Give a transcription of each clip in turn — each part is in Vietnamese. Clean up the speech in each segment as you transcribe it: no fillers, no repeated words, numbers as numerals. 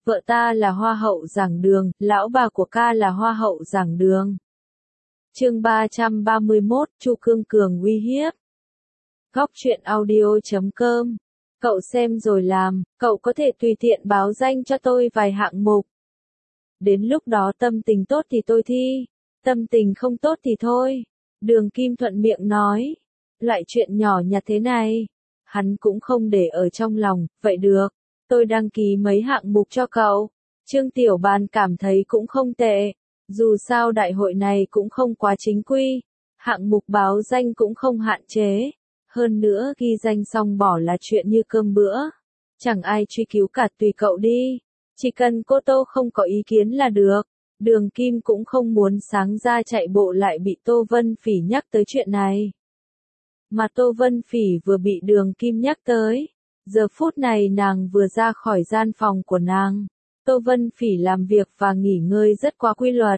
Vợ ta là hoa hậu giảng đường, lão bà của ca là hoa hậu giảng đường. Chương 331, Chu Cương Cường uy hiếp. Góc truyện audio.com. Cậu xem rồi làm, cậu có thể tùy tiện báo danh cho tôi vài hạng mục. Đến lúc đó tâm tình tốt thì tôi thi, tâm tình không tốt thì thôi. Đường Kim thuận miệng nói. Loại chuyện nhỏ nhặt thế này, hắn cũng không để ở trong lòng, vậy được. Tôi đăng ký mấy hạng mục cho cậu. Trương Tiểu Bàn cảm thấy cũng không tệ. Dù sao đại hội này cũng không quá chính quy. Hạng mục báo danh cũng không hạn chế. Hơn nữa ghi danh xong bỏ là chuyện như cơm bữa. Chẳng ai truy cứu cả, tùy cậu đi. Chỉ cần cô Tô không có ý kiến là được. Đường Kim cũng không muốn sáng ra chạy bộ lại bị Tô Vân Phỉ nhắc tới chuyện này. Mà Tô Vân Phỉ vừa bị Đường Kim nhắc tới. Giờ phút này nàng vừa ra khỏi gian phòng của nàng. Tô Vân Phỉ làm việc và nghỉ ngơi rất quá quy luật.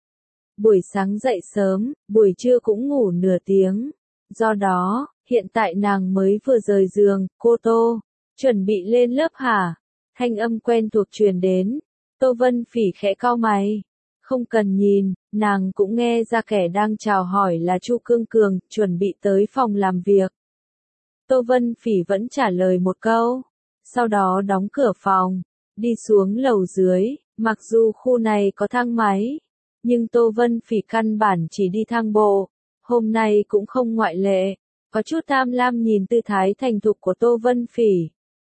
Buổi sáng dậy sớm, buổi trưa cũng ngủ nửa tiếng. Do đó, hiện tại nàng mới vừa rời giường. Cô Tô, chuẩn bị lên lớp hả? Thanh âm quen thuộc truyền đến. Tô Vân Phỉ khẽ cau mày. Không cần nhìn, nàng cũng nghe ra kẻ đang chào hỏi là Chu Cương Cường, chuẩn bị tới phòng làm việc. Tô Vân Phỉ vẫn trả lời một câu, sau đó đóng cửa phòng, đi xuống lầu dưới. Mặc dù khu này có thang máy, nhưng Tô Vân Phỉ căn bản chỉ đi thang bộ, hôm nay cũng không ngoại lệ, có chút tham lam nhìn tư thái thành thục của Tô Vân Phỉ.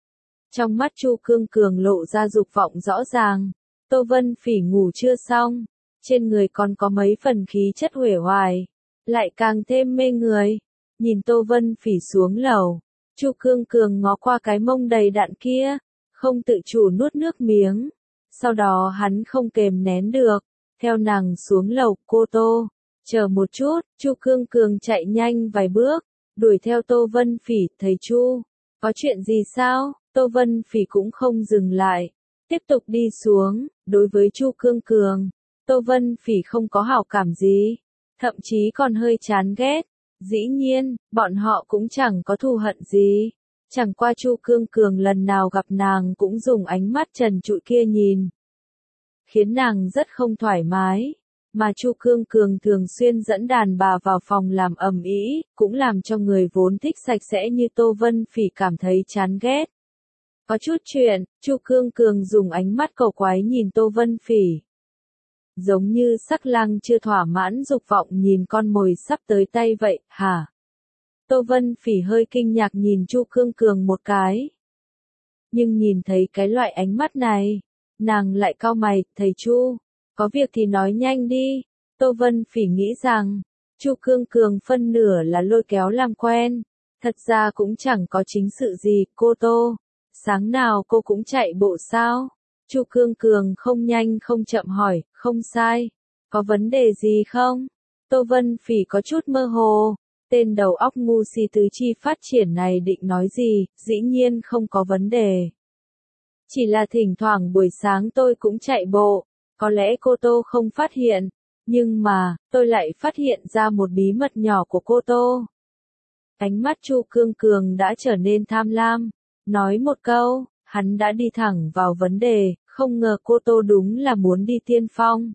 Trong mắt Chu Cương Cường lộ ra dục vọng rõ ràng. Tô Vân Phỉ ngủ chưa xong, trên người còn có mấy phần khí chất uể oải, lại càng thêm mê người. Nhìn Tô Vân Phỉ xuống lầu, Chu Cương Cường ngó qua cái mông đầy đặn kia, không tự chủ nuốt nước miếng. Sau đó hắn không kềm nén được, theo nàng xuống lầu. Cô Tô, chờ một chút. Chu Cương Cường chạy nhanh vài bước, đuổi theo Tô Vân Phỉ. Thầy Chu, có chuyện gì sao? Tô Vân Phỉ cũng không dừng lại, tiếp tục đi xuống. Đối với Chu Cương Cường, Tô Vân Phỉ không có hảo cảm gì, thậm chí còn hơi chán ghét. Dĩ nhiên, bọn họ cũng chẳng có thù hận gì. Chẳng qua Chu Cương Cường lần nào gặp nàng cũng dùng ánh mắt trần trụi kia nhìn, khiến nàng rất không thoải mái. Mà Chu Cương Cường thường xuyên dẫn đàn bà vào phòng làm ầm ĩ, cũng làm cho người vốn thích sạch sẽ như Tô Vân Phỉ cảm thấy chán ghét. Có chút chuyện, Chu Cương Cường dùng ánh mắt cầu quái nhìn Tô Vân Phỉ. Giống như sắc lang chưa thỏa mãn dục vọng nhìn con mồi sắp tới tay vậy. Hả? Tô Vân Phỉ hơi kinh ngạc nhìn Chu Cương Cường một cái. Nhưng nhìn thấy cái loại ánh mắt này, nàng lại cau mày. Thầy Chu, có việc thì nói nhanh đi. Tô Vân Phỉ nghĩ rằng, Chu Cương Cường phân nửa là lôi kéo làm quen. Thật ra cũng chẳng có chính sự gì. Cô Tô, sáng nào cô cũng chạy bộ sao? Chu Cương Cường không nhanh không chậm hỏi. Không sai. Có vấn đề gì không? Tô Vân Phỉ có chút mơ hồ. Tên đầu óc ngu si tứ chi phát triển này định nói gì? Dĩ nhiên không có vấn đề. Chỉ là thỉnh thoảng buổi sáng tôi cũng chạy bộ. Có lẽ cô Tô không phát hiện. Nhưng mà, tôi lại phát hiện ra một bí mật nhỏ của cô Tô. Ánh mắt Chu Cương Cường đã trở nên tham lam. Nói một câu, hắn đã đi thẳng vào vấn đề. Không ngờ cô Tô đúng là muốn đi tiên phong.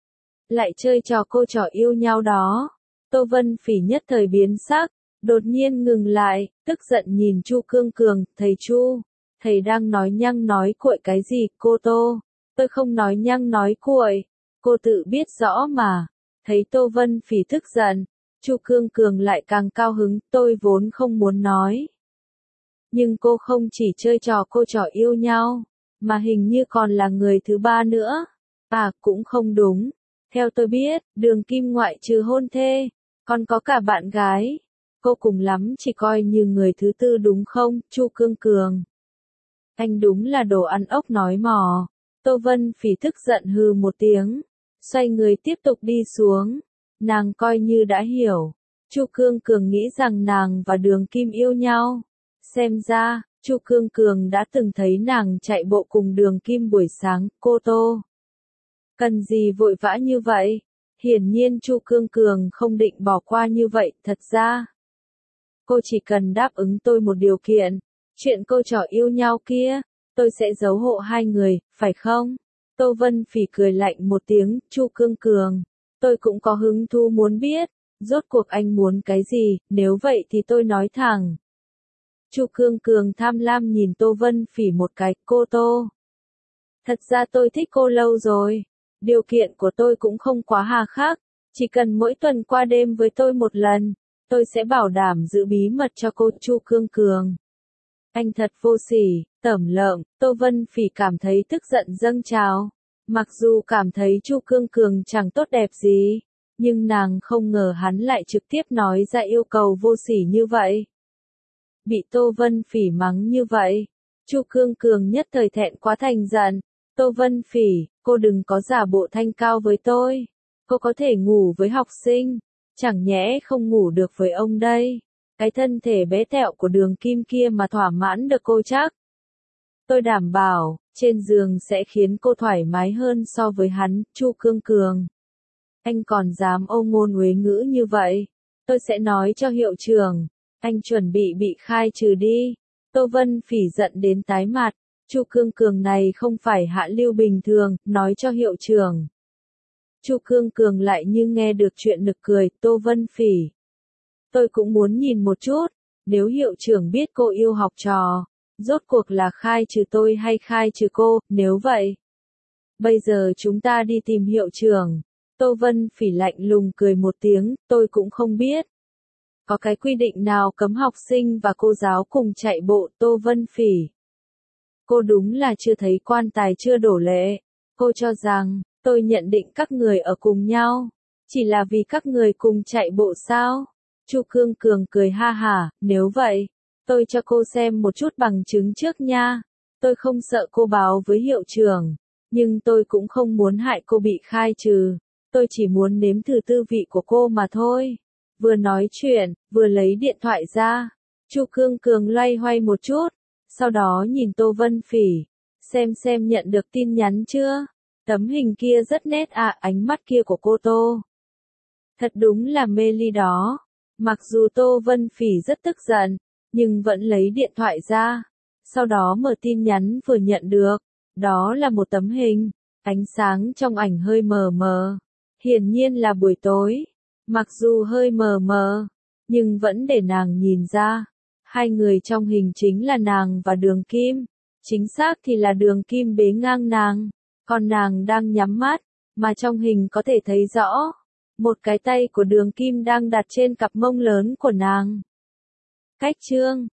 Lại chơi trò cô trò yêu nhau đó. Tô Vân Phỉ nhất thời biến sắc, đột nhiên ngừng lại, tức giận nhìn Chu Cương Cường. Thầy Chu, thầy đang nói nhăng nói cuội cái gì? Cô Tô, tôi không nói nhăng nói cuội, cô tự biết rõ mà. Thấy Tô Vân Phỉ tức giận, Chu Cương Cường lại càng cao hứng. Tôi vốn không muốn nói, nhưng cô không chỉ chơi trò cô trò yêu nhau, mà hình như còn là người thứ ba nữa. À, cũng không đúng. Theo tôi biết, Đường Kim ngoại trừ hôn thê, còn có cả bạn gái. Cô cùng lắm chỉ coi như người thứ tư đúng không? Chu Cương Cường, anh đúng là đồ ăn ốc nói mò. Tô Vân Phỉ tức giận hừ một tiếng, xoay người tiếp tục đi xuống. Nàng coi như đã hiểu. Chu Cương Cường nghĩ rằng nàng và Đường Kim yêu nhau. Xem ra, Chu Cương Cường đã từng thấy nàng chạy bộ cùng Đường Kim buổi sáng. Cô Tô, cần gì vội vã như vậy? Hiển nhiên Chu Cương Cường không định bỏ qua như vậy. Thật ra, cô chỉ cần đáp ứng tôi một điều kiện. Chuyện cô trò yêu nhau kia, tôi sẽ giấu hộ hai người, phải không? Tô Vân Phỉ cười lạnh một tiếng, Chu Cương Cường. Tôi cũng có hứng thú muốn biết, rốt cuộc anh muốn cái gì, nếu vậy thì tôi nói thẳng. Chu Cương Cường tham lam nhìn Tô Vân Phỉ một cái, cô Tô. Thật ra tôi thích cô lâu rồi. Điều kiện của tôi cũng không quá hà khắc, chỉ cần mỗi tuần qua đêm với tôi một lần, tôi sẽ bảo đảm giữ bí mật cho cô. Chu Cương Cường. Anh thật vô sỉ, tởm lợm. Tô Vân Phỉ cảm thấy tức giận dâng trào. Mặc dù cảm thấy Chu Cương Cường chẳng tốt đẹp gì, nhưng nàng không ngờ hắn lại trực tiếp nói ra yêu cầu vô sỉ như vậy. Bị Tô Vân Phỉ mắng như vậy, Chu Cương Cường nhất thời thẹn quá thành giận. Tô Vân Phỉ, cô đừng có giả bộ thanh cao với tôi. Cô có thể ngủ với học sinh, chẳng nhẽ không ngủ được với ông đây. Cái thân thể bé tẹo của Đường Kim kia mà thỏa mãn được cô chắc. Tôi đảm bảo, trên giường sẽ khiến cô thoải mái hơn so với hắn. Chu Cương Cường. Anh còn dám ô ngôn uế ngữ như vậy. Tôi sẽ nói cho hiệu trưởng. Anh chuẩn bị khai trừ đi. Tô Vân Phỉ giận đến tái mặt. Chu Cương Cường này không phải hạ lưu bình thường, nói cho hiệu trưởng. Chu Cương Cường lại như nghe được chuyện nực cười. Tô Vân Phỉ. Tôi cũng muốn nhìn một chút, nếu hiệu trưởng biết cô yêu học trò, rốt cuộc là khai trừ tôi hay khai trừ cô, nếu vậy. Bây giờ chúng ta đi tìm hiệu trưởng. Tô Vân Phỉ lạnh lùng cười một tiếng, tôi cũng không biết. Có cái quy định nào cấm học sinh và cô giáo cùng chạy bộ. Tô Vân Phỉ. Cô đúng là chưa thấy quan tài chưa đổ lệ. Cô cho rằng, tôi nhận định các người ở cùng nhau, chỉ là vì các người cùng chạy bộ sao? Chu Cương Cường cười ha hả, nếu vậy, tôi cho cô xem một chút bằng chứng trước nha. Tôi không sợ cô báo với hiệu trưởng, nhưng tôi cũng không muốn hại cô bị khai trừ. Tôi chỉ muốn nếm thử tư vị của cô mà thôi. Vừa nói chuyện, vừa lấy điện thoại ra. Chu Cương Cường loay hoay một chút, sau đó nhìn Tô Vân Phỉ. Xem nhận được tin nhắn chưa? Tấm hình kia rất nét à, ánh mắt kia của cô Tô. Thật đúng là mê ly đó. Mặc dù Tô Vân Phỉ rất tức giận, nhưng vẫn lấy điện thoại ra. Sau đó mở tin nhắn vừa nhận được. Đó là một tấm hình. Ánh sáng trong ảnh hơi mờ mờ. Hiển nhiên là buổi tối. Mặc dù hơi mờ mờ, nhưng vẫn để nàng nhìn ra. Hai người trong hình chính là nàng và Đường Kim. Chính xác thì là Đường Kim bế ngang nàng. Còn nàng đang nhắm mắt, mà trong hình có thể thấy rõ. Một cái tay của Đường Kim đang đặt trên cặp mông lớn của nàng. Cách chương